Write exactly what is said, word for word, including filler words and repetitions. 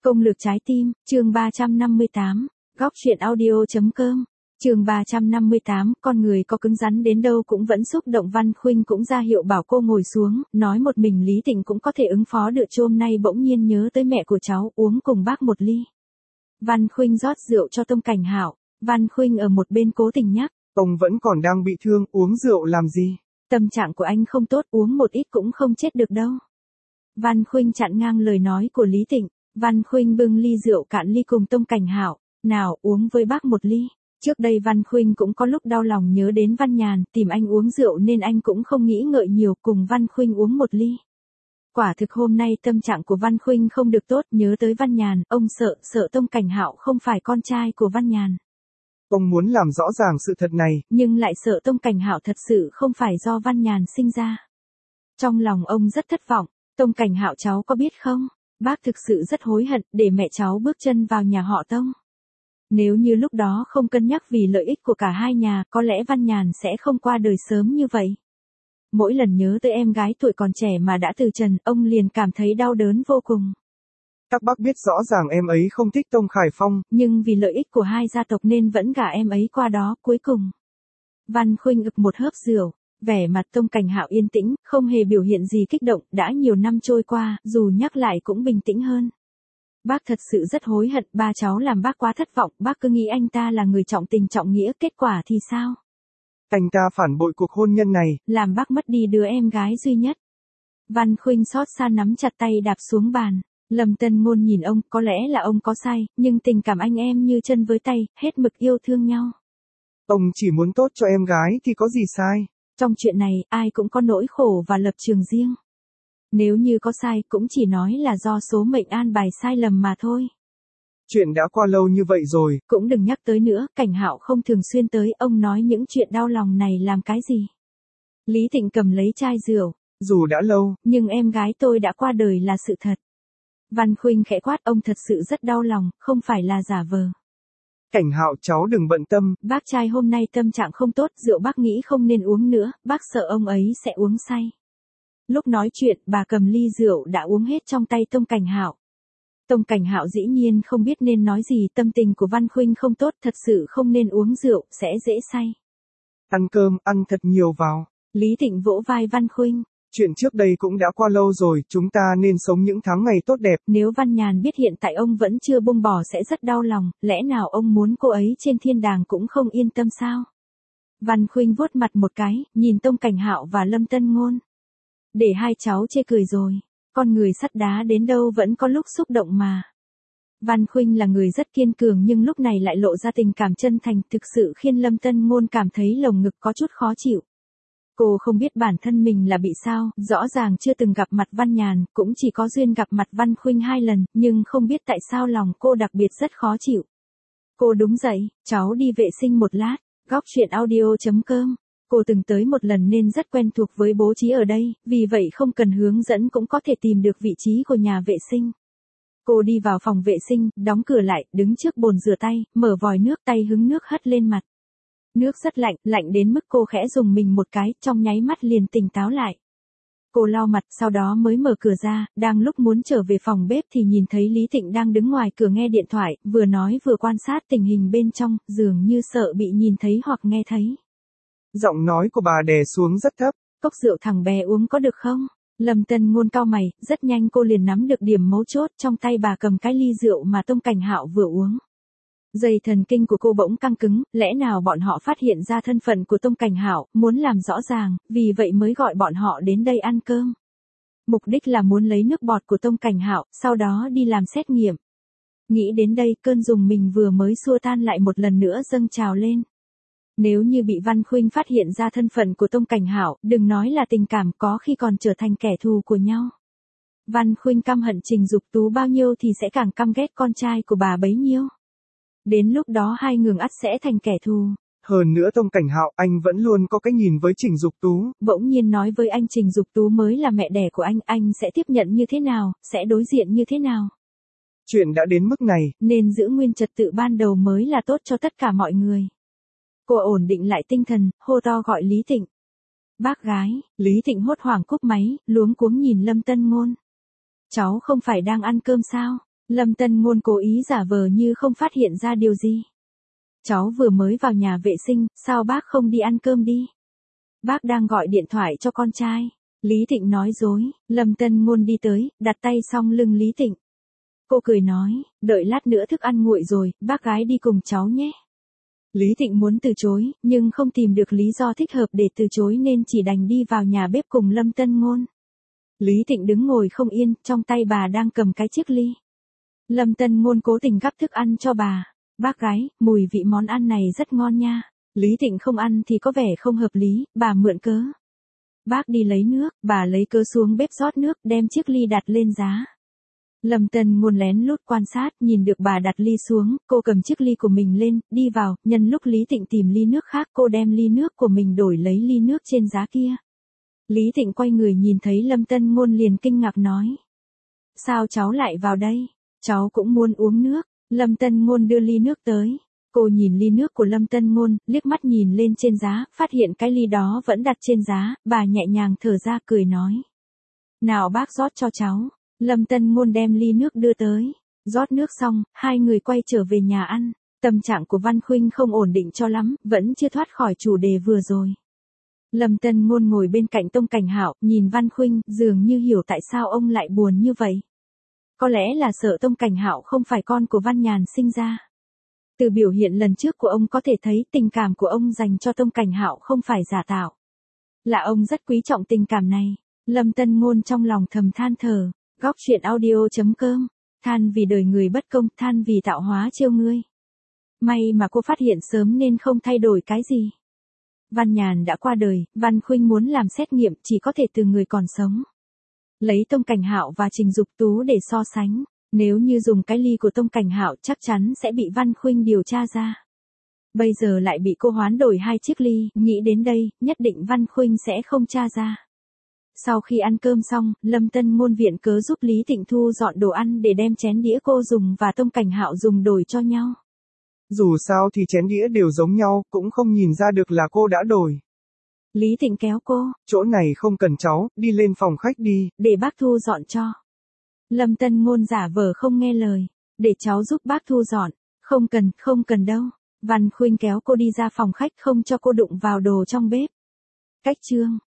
Công lược trái tim, chương ba trăm năm mươi tám, góc truyện audio.com, chương ba trăm năm mươi tám, con người có cứng rắn đến đâu cũng vẫn xúc động. Văn Khuynh cũng ra hiệu bảo cô ngồi xuống, nói một mình Lý Tịnh cũng có thể ứng phó được. Hôm nay bỗng nhiên nhớ tới mẹ của cháu, uống cùng bác một ly. Văn Khuynh rót rượu cho Tông Cảnh Hạo, Văn Khuynh ở một bên cố tình nhắc. Ông vẫn còn đang bị thương, uống rượu làm gì? Tâm trạng của anh không tốt, uống một ít cũng không chết được đâu. Văn Khuynh chặn ngang lời nói của Lý Tịnh. Văn Khuynh bưng ly rượu cạn ly cùng Tông Cảnh Hạo, nào uống với bác một ly. Trước đây Văn Khuynh cũng có lúc đau lòng nhớ đến Văn Nhàn, tìm anh uống rượu nên anh cũng không nghĩ ngợi nhiều, cùng Văn Khuynh uống một ly. Quả thực hôm nay tâm trạng của Văn Khuynh không được tốt, nhớ tới Văn Nhàn, ông sợ, sợ Tông Cảnh Hạo không phải con trai của Văn Nhàn. Ông muốn làm rõ ràng sự thật này, nhưng lại sợ Tông Cảnh Hạo thật sự không phải do Văn Nhàn sinh ra. Trong lòng ông rất thất vọng. Tông Cảnh Hạo cháu có biết không? Bác thực sự rất hối hận để mẹ cháu bước chân vào nhà họ Tông. Nếu như lúc đó không cân nhắc vì lợi ích của cả hai nhà, có lẽ Văn Nhàn sẽ không qua đời sớm như vậy. Mỗi lần nhớ tới em gái tuổi còn trẻ mà đã từ trần, ông liền cảm thấy đau đớn vô cùng. Các bác biết rõ ràng em ấy không thích Tông Khải Phong, nhưng vì lợi ích của hai gia tộc nên vẫn gả em ấy qua đó. Cuối cùng, Văn Khuynh ực một hớp rượu, vẻ mặt Tông Cảnh Hạo yên tĩnh, không hề biểu hiện gì kích động. Đã nhiều năm trôi qua, dù nhắc lại cũng bình tĩnh hơn. Bác thật sự rất hối hận, ba cháu làm bác quá thất vọng. Bác cứ nghĩ anh ta là người trọng tình trọng nghĩa, kết quả thì sao? Anh ta phản bội cuộc hôn nhân này, làm bác mất đi đứa em gái duy nhất. Văn Khuynh xót xa nắm chặt tay đạp xuống bàn. Lâm Tân Ngôn nhìn ông, có lẽ là ông có sai, nhưng tình cảm anh em như chân với tay, hết mực yêu thương nhau. Ông chỉ muốn tốt cho em gái thì có gì sai? Trong chuyện này, ai cũng có nỗi khổ và lập trường riêng. Nếu như có sai, cũng chỉ nói là do số mệnh an bài sai lầm mà thôi. Chuyện đã qua lâu như vậy rồi. Cũng đừng nhắc tới nữa, Cảnh Hạo không thường xuyên tới, ông nói những chuyện đau lòng này làm cái gì? Lý Tịnh cầm lấy chai rượu. Dù đã lâu, nhưng em gái tôi đã qua đời là sự thật. Văn Khuynh khẽ quát, ông thật sự rất đau lòng, không phải là giả vờ. Cảnh Hạo cháu đừng bận tâm. Bác trai hôm nay tâm trạng không tốt, rượu bác nghĩ không nên uống nữa, bác sợ ông ấy sẽ uống say. Lúc nói chuyện, bà cầm ly rượu đã uống hết trong tay Tông Cảnh Hạo. Tông Cảnh Hạo dĩ nhiên không biết nên nói gì, tâm tình của Văn Khuynh không tốt, thật sự không nên uống rượu, sẽ dễ say. Ăn cơm, ăn thật nhiều vào. Lý Tịnh vỗ vai Văn Khuynh. Chuyện trước đây cũng đã qua lâu rồi, chúng ta nên sống những tháng ngày tốt đẹp. Nếu Văn Nhàn biết hiện tại ông vẫn chưa buông bỏ sẽ rất đau lòng, lẽ nào ông muốn cô ấy trên thiên đàng cũng không yên tâm sao? Văn Khuynh vuốt mặt một cái, nhìn Tông Cảnh Hạo và Lâm Tân Ngôn. Để hai cháu chê cười rồi, con người sắt đá đến đâu vẫn có lúc xúc động mà. Văn Khuynh là người rất kiên cường nhưng lúc này lại lộ ra tình cảm chân thành, thực sự khiến Lâm Tân Ngôn cảm thấy lồng ngực có chút khó chịu. Cô không biết bản thân mình là bị sao, rõ ràng chưa từng gặp mặt Văn Nhàn, cũng chỉ có duyên gặp mặt Văn Khuynh hai lần, nhưng không biết tại sao lòng cô đặc biệt rất khó chịu. Cô đúng dậy, cháu đi vệ sinh một lát, góc truyện audio.com. Cô từng tới một lần nên rất quen thuộc với bố trí ở đây, vì vậy không cần hướng dẫn cũng có thể tìm được vị trí của nhà vệ sinh. Cô đi vào phòng vệ sinh, đóng cửa lại, đứng trước bồn rửa tay, mở vòi nước, tay hứng nước hất lên mặt. Nước rất lạnh, lạnh đến mức cô khẽ dùng mình một cái, trong nháy mắt liền tỉnh táo lại. Cô lau mặt, sau đó mới mở cửa ra, đang lúc muốn trở về phòng bếp thì nhìn thấy Lý Tịnh đang đứng ngoài cửa nghe điện thoại, vừa nói vừa quan sát tình hình bên trong, dường như sợ bị nhìn thấy hoặc nghe thấy. Giọng nói của bà đè xuống rất thấp. Cốc rượu thằng bé uống có được không? Lâm Tân Ngôn cau mày, rất nhanh cô liền nắm được điểm mấu chốt, trong tay bà cầm cái ly rượu mà Tông Cảnh Hạo vừa uống. Dây thần kinh của cô bỗng căng cứng, lẽ nào bọn họ phát hiện ra thân phận của Tông Cảnh Hạo, muốn làm rõ ràng, vì vậy mới gọi bọn họ đến đây ăn cơm. Mục đích là muốn lấy nước bọt của Tông Cảnh Hạo, sau đó đi làm xét nghiệm. Nghĩ đến đây, cơn rùng mình vừa mới xua tan lại một lần nữa dâng trào lên. Nếu như bị Văn Khuynh phát hiện ra thân phận của Tông Cảnh Hạo, đừng nói là tình cảm, có khi còn trở thành kẻ thù của nhau. Văn Khuynh căm hận Trình Dục Tú bao nhiêu thì sẽ càng căm ghét con trai của bà bấy nhiêu. Đến lúc đó hai người ắt sẽ thành kẻ thù. Hơn nữa Tông Cảnh Hạo, anh vẫn luôn có cái nhìn với Trình Dục Tú. Bỗng nhiên nói với anh Trình Dục Tú mới là mẹ đẻ của anh, anh sẽ tiếp nhận như thế nào, sẽ đối diện như thế nào? Chuyện đã đến mức này, nên giữ nguyên trật tự ban đầu mới là tốt cho tất cả mọi người. Cô ổn định lại tinh thần, hô to gọi Lý Tịnh. Bác gái, Lý Tịnh hốt hoảng cúp máy, luống cuống nhìn Lâm Tân Ngôn. Cháu không phải đang ăn cơm sao? Lâm Tân Ngôn cố ý giả vờ như không phát hiện ra điều gì. Cháu vừa mới vào nhà vệ sinh, sao bác không đi ăn cơm đi? Bác đang gọi điện thoại cho con trai. Lý Tịnh nói dối, Lâm Tân Ngôn đi tới, đặt tay song lưng Lý Tịnh. Cô cười nói, đợi lát nữa thức ăn nguội rồi, bác gái đi cùng cháu nhé. Lý Tịnh muốn từ chối, nhưng không tìm được lý do thích hợp để từ chối nên chỉ đành đi vào nhà bếp cùng Lâm Tân Ngôn. Lý Tịnh đứng ngồi không yên, trong tay bà đang cầm cái chiếc ly. Lâm Tân Ngôn cố tình gắp thức ăn cho bà. Bác gái, mùi vị món ăn này rất ngon nha. Lý Tịnh không ăn thì có vẻ không hợp lý, bà mượn cớ. Bác đi lấy nước, bà lấy cớ xuống bếp rót nước, đem chiếc ly đặt lên giá. Lâm Tân Ngôn lén lút quan sát, nhìn được bà đặt ly xuống, cô cầm chiếc ly của mình lên, đi vào, nhân lúc Lý Tịnh tìm ly nước khác, cô đem ly nước của mình đổi lấy ly nước trên giá kia. Lý Tịnh quay người nhìn thấy Lâm Tân Ngôn liền kinh ngạc nói. Sao cháu lại vào đây? Cháu cũng muốn uống nước. Lâm Tân Ngôn đưa ly nước tới. Cô nhìn ly nước của Lâm Tân Ngôn, liếc mắt nhìn lên trên giá, phát hiện cái ly đó vẫn đặt trên giá, bà nhẹ nhàng thở ra cười nói. Nào bác rót cho cháu. Lâm Tân Ngôn đem ly nước đưa tới. Rót nước xong, hai người quay trở về nhà ăn. Tâm trạng của Văn Khuynh không ổn định cho lắm, vẫn chưa thoát khỏi chủ đề vừa rồi. Lâm Tân Ngôn ngồi bên cạnh Tông Cảnh Hạo, nhìn Văn Khuynh, dường như hiểu tại sao ông lại buồn như vậy. Có lẽ là sợ Tông Cảnh Hạo không phải con của Văn Nhàn sinh ra. Từ biểu hiện lần trước của ông có thể thấy tình cảm của ông dành cho Tông Cảnh Hạo không phải giả tạo. Là ông rất quý trọng tình cảm này. Lâm Tân Ngôn trong lòng thầm than thở. Góc truyện audio chấm com. Than vì đời người bất công, than vì tạo hóa trêu ngươi. May mà cô phát hiện sớm nên không thay đổi cái gì. Văn Nhàn đã qua đời, Văn Khuynh muốn làm xét nghiệm chỉ có thể từ người còn sống. Lấy Tông Cảnh Hạo và Trình Dục Tú để so sánh. Nếu như dùng cái ly của Tông Cảnh Hạo chắc chắn sẽ bị Văn Khuynh điều tra ra. Bây giờ lại bị cô hoán đổi hai chiếc ly, nghĩ đến đây, nhất định Văn Khuynh sẽ không tra ra. Sau khi ăn cơm xong, Lâm Tân Ngôn viện cớ giúp Lý Tịnh thu dọn đồ ăn để đem chén đĩa cô dùng và Tông Cảnh Hạo dùng đổi cho nhau. Dù sao thì chén đĩa đều giống nhau, cũng không nhìn ra được là cô đã đổi. Lý Tịnh kéo cô. Chỗ này không cần cháu, đi lên phòng khách đi. Để bác thu dọn cho. Lâm Tân Ngôn giả vờ không nghe lời. Để cháu giúp bác thu dọn. Không cần, không cần đâu. Văn Khuynh kéo cô đi ra phòng khách không cho cô đụng vào đồ trong bếp. Cách chương.